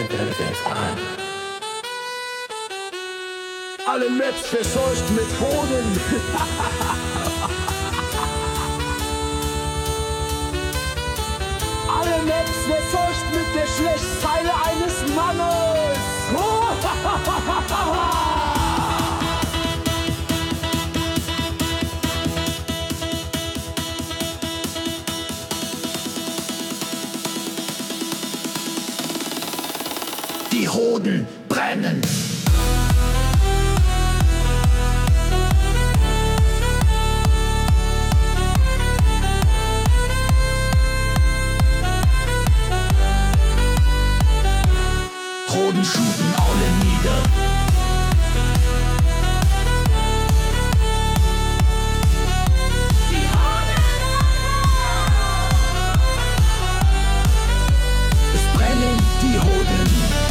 Alle Maps verseucht mit Hoden. Alle Maps verseucht mit der Geschlechtsteile eines Mannes. Die Hoden brennen. Hoden schuten alle nieder. Es brennen die Hoden.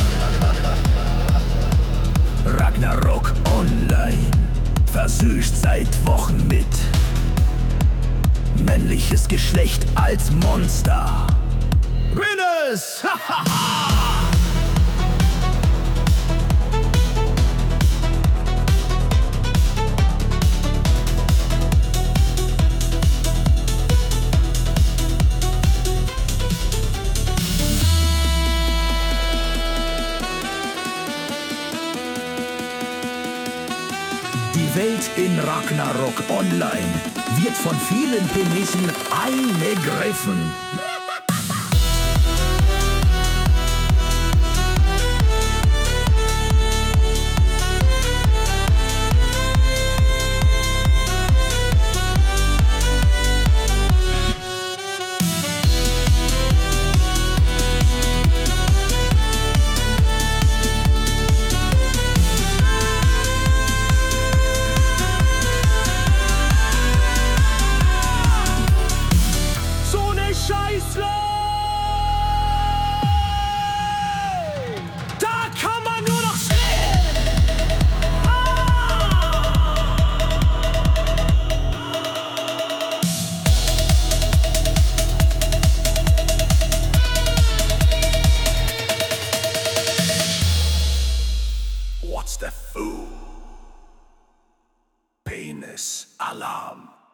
Ragnarok online versüßt seit Wochen mit männliches Geschlecht als Monster. Winners! Die Welt in Ragnarok online wird von vielen Penissen angegriffen. Scheiße! Da kann man nur noch stehen! What's the fool? Penis Alarm.